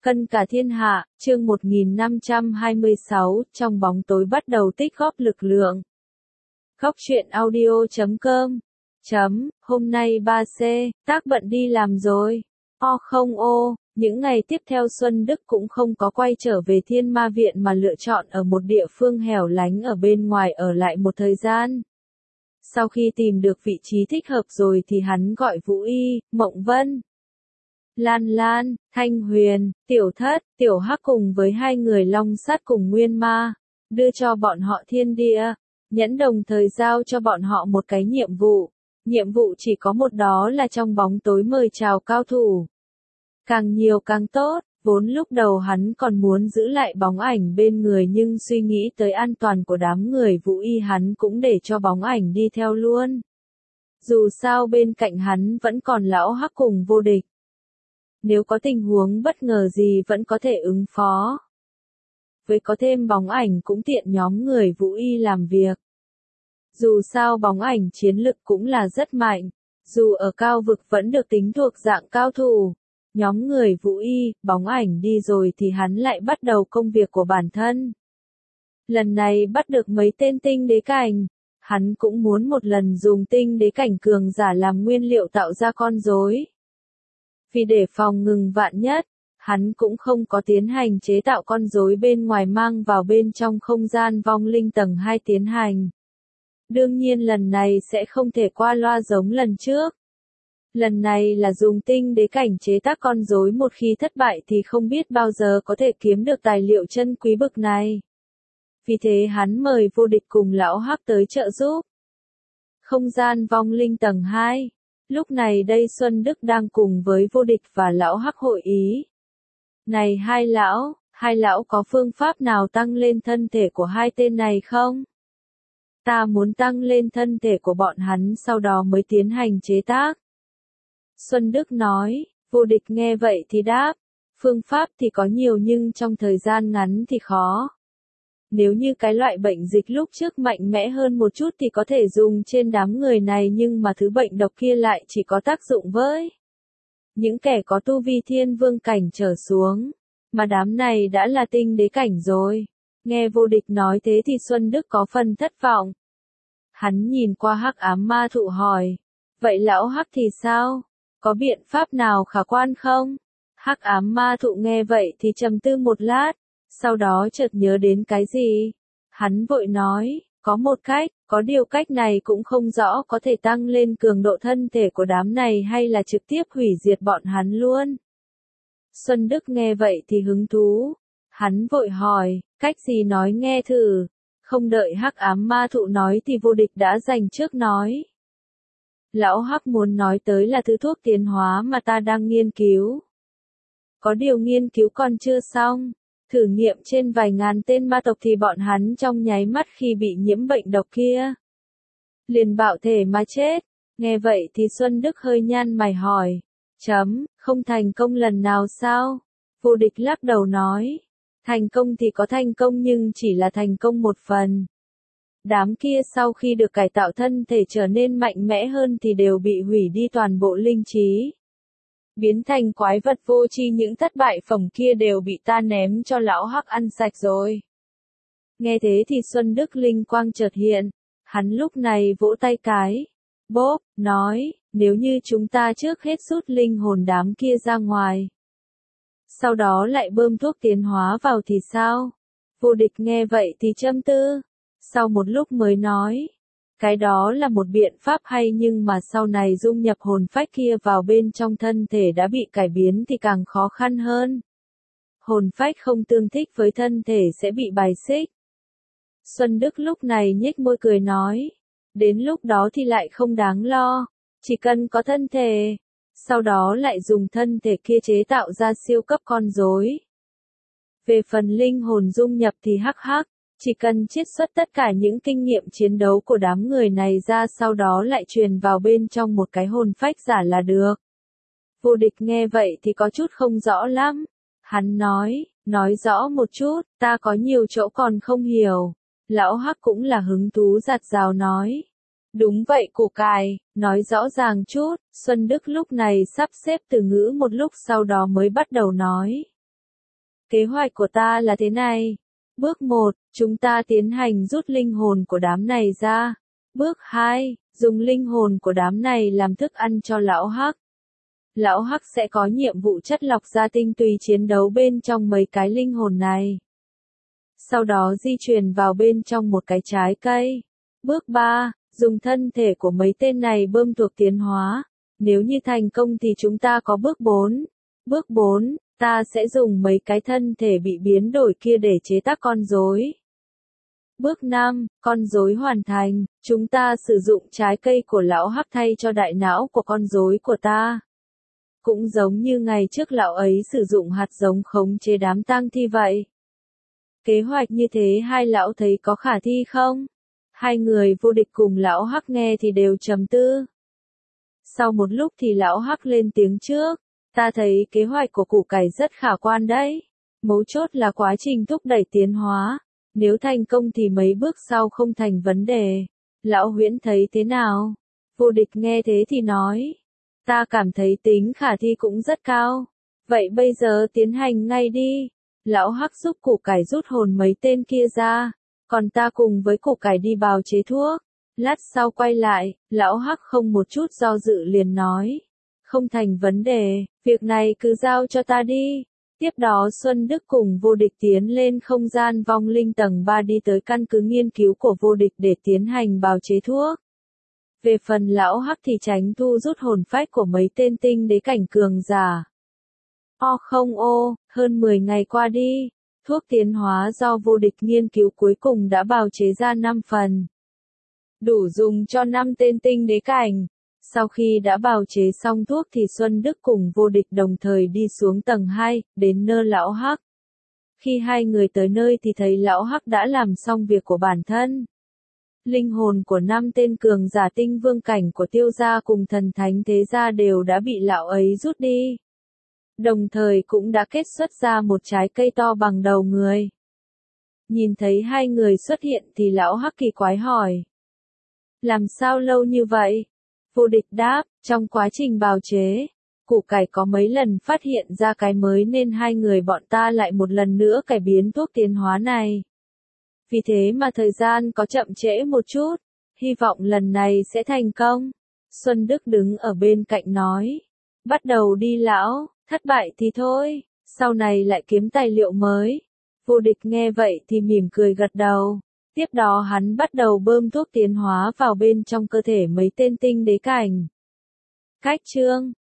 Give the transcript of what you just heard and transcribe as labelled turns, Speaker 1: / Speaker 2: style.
Speaker 1: Cân cả thiên hạ, chương 1526, trong bóng tối bắt đầu tích góp lực lượng. Góc truyện audio.com Hôm nay 3C, tác bận đi làm rồi. Không những ngày tiếp theo Xuân Đức cũng không có quay trở về Thiên Ma Viện mà lựa chọn ở một địa phương hẻo lánh ở bên ngoài ở lại một thời gian. Sau khi tìm được vị trí thích hợp rồi thì hắn gọi Vũ Y, Mộng Vân, Lan Lan, Thanh Huyền, Tiểu Thất, Tiểu Hắc cùng với hai người Long Sắt cùng Nguyên Ma, đưa cho bọn họ thiên địa, nhẫn đồng thời giao cho bọn họ một cái nhiệm vụ. Nhiệm vụ chỉ có một, đó là trong bóng tối mời chào cao thủ. Càng nhiều càng tốt, vốn lúc đầu hắn còn muốn giữ lại bóng ảnh bên người nhưng suy nghĩ tới an toàn của đám người Vũ Y hắn cũng để cho bóng ảnh đi theo luôn. Dù sao bên cạnh hắn vẫn còn lão Hắc cùng Vô Địch. Nếu có tình huống bất ngờ gì vẫn có thể ứng phó. Với có thêm bóng ảnh cũng tiện nhóm người Vũ Y làm việc. Dù sao bóng ảnh chiến lực cũng là rất mạnh, dù ở cao vực vẫn được tính thuộc dạng cao thủ. Nhóm người Vũ Y, bóng ảnh đi rồi thì hắn lại bắt đầu công việc của bản thân. Lần này bắt được mấy tên tinh đế cảnh, hắn cũng muốn một lần dùng tinh đế cảnh cường giả làm nguyên liệu tạo ra con rối. Vì để phòng ngừa vạn nhất, hắn cũng không có tiến hành chế tạo con rối bên ngoài mang vào bên trong không gian vong linh tầng 2 tiến hành. Đương nhiên lần này sẽ không thể qua loa giống lần trước. Lần này là dùng tinh đế cảnh chế tác con rối, một khi thất bại thì không biết bao giờ có thể kiếm được tài liệu chân quý bực này. Vì thế hắn mời Vô Địch cùng lão Hắc tới trợ giúp. Không gian vong linh tầng 2. Lúc này đây Xuân Đức đang cùng với Vô Địch và lão Hắc hội ý. Này hai lão có phương pháp nào tăng lên thân thể của hai tên này không? Ta muốn tăng lên thân thể của bọn hắn sau đó mới tiến hành chế tác. Xuân Đức nói, Vô Địch nghe vậy thì đáp, phương pháp thì có nhiều nhưng trong thời gian ngắn thì khó. Nếu như cái loại bệnh dịch lúc trước mạnh mẽ hơn một chút thì có thể dùng trên đám người này, nhưng mà thứ bệnh độc kia lại chỉ có tác dụng với những kẻ có tu vi thiên vương cảnh trở xuống, mà đám này đã là tinh đế cảnh rồi. Nghe Vô Địch nói thế thì Xuân Đức có phần thất vọng. Hắn nhìn qua Hắc Ám Ma Thụ hỏi, vậy lão Hắc thì sao? Có biện pháp nào khả quan không? Hắc Ám Ma Thụ nghe vậy thì trầm tư một lát, sau đó chợt nhớ đến cái gì. Hắn vội nói, có một cách, có điều cách này cũng không rõ có thể tăng lên cường độ thân thể của đám này hay là trực tiếp hủy diệt bọn hắn luôn. Xuân Đức nghe vậy thì hứng thú. Hắn vội hỏi, cách gì nói nghe thử. Không đợi Hắc Ám Ma Thụ nói thì Vô Địch đã dành trước nói. Lão Hắc muốn nói tới là thứ thuốc tiến hóa mà ta đang nghiên cứu. Có điều nghiên cứu còn chưa xong. Thử nghiệm trên vài ngàn tên ma tộc thì bọn hắn trong nháy mắt khi bị nhiễm bệnh độc kia liền bạo thể mà chết. Nghe vậy thì Xuân Đức hơi nhăn mày hỏi. Không thành công lần nào sao? Vô Địch lắc đầu nói. Thành công thì có thành công nhưng chỉ là thành công một phần. Đám kia sau khi được cải tạo thân thể trở nên mạnh mẽ hơn thì đều bị hủy đi toàn bộ linh trí. Biến thành quái vật vô tri, những thất bại phẩm kia đều bị ta ném cho lão Hắc ăn sạch rồi. Nghe thế thì Xuân Đức linh quang chợt hiện. Hắn lúc này vỗ tay cái. Bốp, nói, nếu như chúng ta trước hết rút linh hồn đám kia ra ngoài. Sau đó lại bơm thuốc tiến hóa vào thì sao? Vô Địch nghe vậy thì trầm tư. Sau một lúc mới nói. Cái đó là một biện pháp hay nhưng mà sau này dung nhập hồn phách kia vào bên trong thân thể đã bị cải biến thì càng khó khăn hơn. Hồn phách không tương thích với thân thể sẽ bị bài xích. Xuân Đức lúc này nhếch môi cười nói. Đến lúc đó thì lại không đáng lo. Chỉ cần có thân thể. Sau đó lại dùng thân thể kia chế tạo ra siêu cấp con rối. Về phần linh hồn dung nhập thì hắc, chỉ cần chiết xuất tất cả những kinh nghiệm chiến đấu của đám người này ra sau đó lại truyền vào bên trong một cái hồn phách giả là được. Vô Địch nghe vậy thì có chút không rõ lắm. Hắn nói rõ một chút, ta có nhiều chỗ còn không hiểu. Lão Hắc cũng là hứng thú giặt rào nói. Đúng vậy củ cải, nói rõ ràng chút. Xuân Đức lúc này sắp xếp từ ngữ một lúc sau đó mới bắt đầu nói. Kế hoạch của ta là thế này. Bước 1, chúng ta tiến hành rút linh hồn của đám này ra. Bước 2, dùng linh hồn của đám này làm thức ăn cho lão Hắc. Lão Hắc sẽ có nhiệm vụ chất lọc ra tinh túy chiến đấu bên trong mấy cái linh hồn này. Sau đó di chuyển vào bên trong một cái trái cây. Bước 3, dùng thân thể của mấy tên này bơm thuộc tiến hóa. Nếu như thành công thì chúng ta có bước 4. Bước 4, ta sẽ dùng mấy cái thân thể bị biến đổi kia để chế tác con rối. Bước 5, con rối hoàn thành, chúng ta sử dụng trái cây của lão Hắc thay cho đại não của con rối của ta. Cũng giống như ngày trước lão ấy sử dụng hạt giống khống chế đám tang thi vậy. Kế hoạch như thế hai lão thấy có khả thi không? Hai người vô địch cùng lão Hắc nghe thì đều trầm tư. Sau một lúc thì lão Hắc lên tiếng trước. Ta thấy kế hoạch của củ cải rất khả quan đấy. Mấu chốt là quá trình thúc đẩy tiến hóa. Nếu thành công thì mấy bước sau không thành vấn đề. Lão Huyễn thấy thế nào? Vô địch nghe thế thì nói. Ta cảm thấy tính khả thi cũng rất cao. Vậy bây giờ tiến hành ngay đi. Lão Hắc giúp củ cải rút hồn mấy tên kia ra. Còn ta cùng với củ cải đi bào chế thuốc. Lát sau quay lại, lão Hắc không một chút do dự liền nói. Không thành vấn đề, việc này cứ giao cho ta đi. Tiếp đó Xuân Đức cùng vô địch tiến lên không gian vong linh tầng 3 đi tới căn cứ nghiên cứu của vô địch để tiến hành bào chế thuốc. Về phần lão Hắc thì tránh thu rút hồn phách của mấy tên tinh đế cảnh cường giả. Hơn 10 ngày qua đi, thuốc tiến hóa do vô địch nghiên cứu cuối cùng đã bào chế ra 5 phần. Đủ dùng cho 5 tên tinh đế cảnh. Sau khi đã bào chế xong thuốc thì Xuân Đức cùng vô địch đồng thời đi xuống tầng 2, đến nơi lão Hắc. Khi hai người tới nơi thì thấy lão Hắc đã làm xong việc của bản thân. Linh hồn của 5 tên cường giả tinh vương cảnh của Tiêu gia cùng thần thánh thế gia đều đã bị lão ấy rút đi. Đồng thời cũng đã kết xuất ra một trái cây to bằng đầu người. Nhìn thấy hai người xuất hiện thì lão Hắc kỳ quái hỏi. Làm sao lâu như vậy? Vô địch đáp, trong quá trình bào chế, củ cải có mấy lần phát hiện ra cái mới nên hai người bọn ta lại một lần nữa cải biến thuốc tiến hóa này. Vì thế mà thời gian có chậm trễ một chút, hy vọng lần này sẽ thành công. Xuân Đức đứng ở bên cạnh nói, bắt đầu đi lão, thất bại thì thôi, sau này lại kiếm tài liệu mới. Vô địch nghe vậy thì mỉm cười gật đầu. Tiếp đó hắn bắt đầu bơm thuốc tiến hóa vào bên trong cơ thể mấy tên tinh đế cảnh. Cách chương